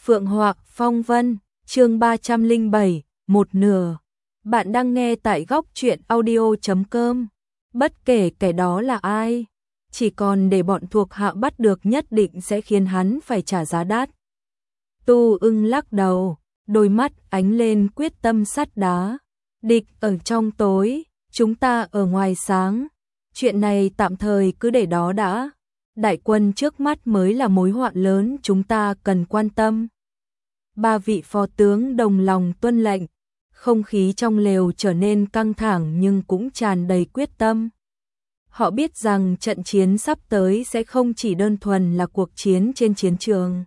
Phượng Họa Phong Vân, chương 307, một nửa. Bạn đang nghe tại góc truyện audio.com. Bất kể kẻ đó là ai, chỉ còn để bọn thuộc hạ bắt được nhất định sẽ khiến hắn phải trả giá đắt. Tu Ưng lắc đầu, đôi mắt ánh lên quyết tâm sắt đá. Địch ở trong tối, chúng ta ở ngoài sáng. Chuyện này tạm thời cứ để đó đã. Đại quân trước mắt mới là mối họa lớn chúng ta cần quan tâm. Ba vị phó tướng đồng lòng tuân lệnh, không khí trong lều trở nên căng thẳng nhưng cũng tràn đầy quyết tâm. Họ biết rằng trận chiến sắp tới sẽ không chỉ đơn thuần là cuộc chiến trên chiến trường,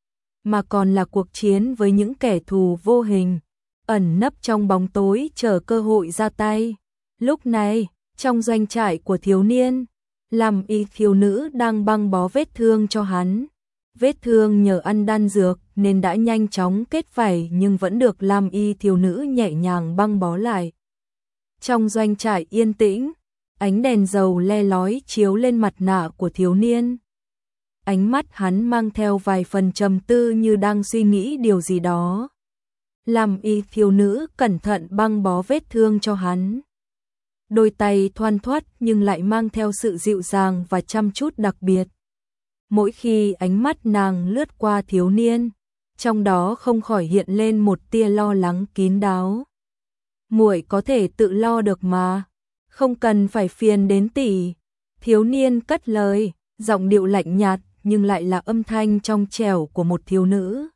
mà còn là cuộc chiến với những kẻ thù vô hình, ẩn nấp trong bóng tối chờ cơ hội ra tay. Lúc này, trong doanh trại của thiếu niên, Lam Y thiếu nữ đang băng bó vết thương cho hắn. Vết thương nhờ ăn đan dược nên đã nhanh chóng kết vảy nhưng vẫn được Lam Y thiếu nữ nhẹ nhàng băng bó lại. Trong doanh trại yên tĩnh, ánh đèn dầu le lói chiếu lên mặt nạ của thiếu niên. Ánh mắt hắn mang theo vài phần trầm tư như đang suy nghĩ điều gì đó. Lam Y thiếu nữ cẩn thận băng bó vết thương cho hắn. Đôi tay thoăn thoắt nhưng lại mang theo sự dịu dàng và chăm chút đặc biệt. Mỗi khi ánh mắt nàng lướt qua thiếu niên, trong đó không khỏi hiện lên một tia lo lắng kín đáo. Muội có thể tự lo được mà, không cần phải phiền đến tỷ. Thiếu niên cất lời, giọng điệu lạnh nhạt nhưng lại là âm thanh trong trẻo của một thiếu nữ.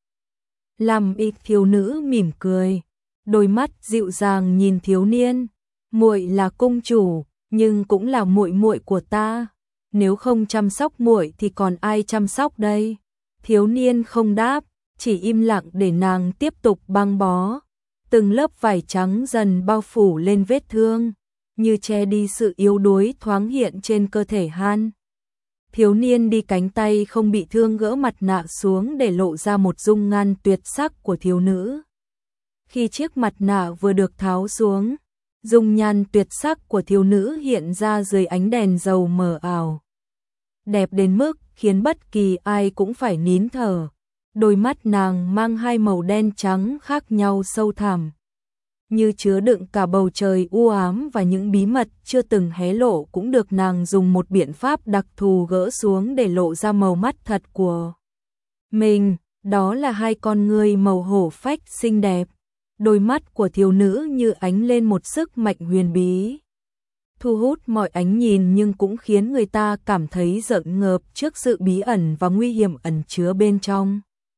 Lam Y thiếu nữ mỉm cười, đôi mắt dịu dàng nhìn thiếu niên. Muội là cung chủ, nhưng cũng là muội muội của ta. Nếu không chăm sóc muội thì còn ai chăm sóc đây? Thiếu niên không đáp, chỉ im lặng để nàng tiếp tục băng bó. Từng lớp vải trắng dần bao phủ lên vết thương, như che đi sự yếu đuối thoáng hiện trên cơ thể hắn. Thiếu niên đi cánh tay không bị thương gỡ mặt nạ xuống để lộ ra một dung nhan tuyệt sắc của thiếu nữ. Khi chiếc mặt nạ vừa được tháo xuống, dung nhan tuyệt sắc của thiếu nữ hiện ra dưới ánh đèn dầu mờ ảo. Đẹp đến mức khiến bất kỳ ai cũng phải nín thở. Đôi mắt nàng mang hai màu đen trắng khác nhau sâu thẳm, như chứa đựng cả bầu trời u ám và những bí mật chưa từng hé lộ cũng được nàng dùng một biện pháp đặc thù gỡ xuống để lộ ra màu mắt thật của mình. Đó là hai con ngươi màu hổ phách xinh đẹp. Đôi mắt của thiếu nữ như ánh lên một sức mạnh huyền bí, thu hút mọi ánh nhìn nhưng cũng khiến người ta cảm thấy rợn ngợp trước sự bí ẩn và nguy hiểm ẩn chứa bên trong.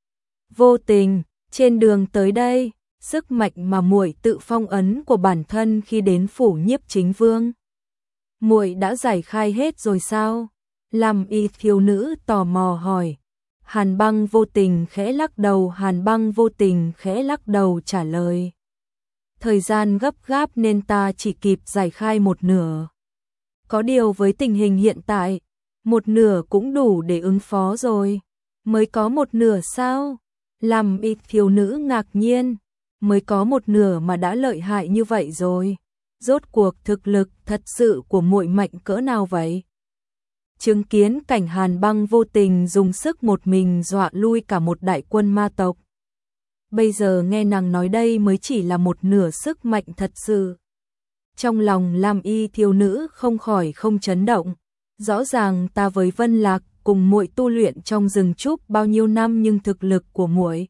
Vô tình, trên đường tới đây, sức mạnh mà muội tự phong ấn của bản thân khi đến phủ Nhiếp Chính Vương, muội đã giải khai hết rồi sao? Lam Y thiếu nữ tò mò hỏi. Hàn Băng vô tình khẽ lắc đầu. Hàn Băng vô tình khẽ lắc đầu trả lời. Thời gian gấp gáp nên ta chỉ kịp giải khai một nửa. Có điều với tình hình hiện tại, một nửa cũng đủ để ứng phó rồi. Mới có một nửa sao? Lam Y thiếu nữ ngạc nhiên. Mới có một nửa mà đã lợi hại như vậy rồi. Rốt cuộc thực lực thật sự của muội mạnh cỡ nào vậy? Chứng kiến cảnh Hàn Băng vô tình dùng sức một mình dọa lui cả một đại quân ma tộc. Bây giờ nghe nàng nói đây mới chỉ là một nửa sức mạnh thật sự. Trong lòng Lam Y thiếu nữ không khỏi không chấn động. Rõ ràng ta với Vân Lạc cùng muội tu luyện trong rừng trúc bao nhiêu năm nhưng thực lực của muội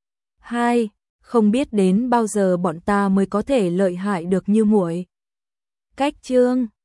không biết đến bao giờ bọn ta mới có thể lợi hại được như muội. Cách chương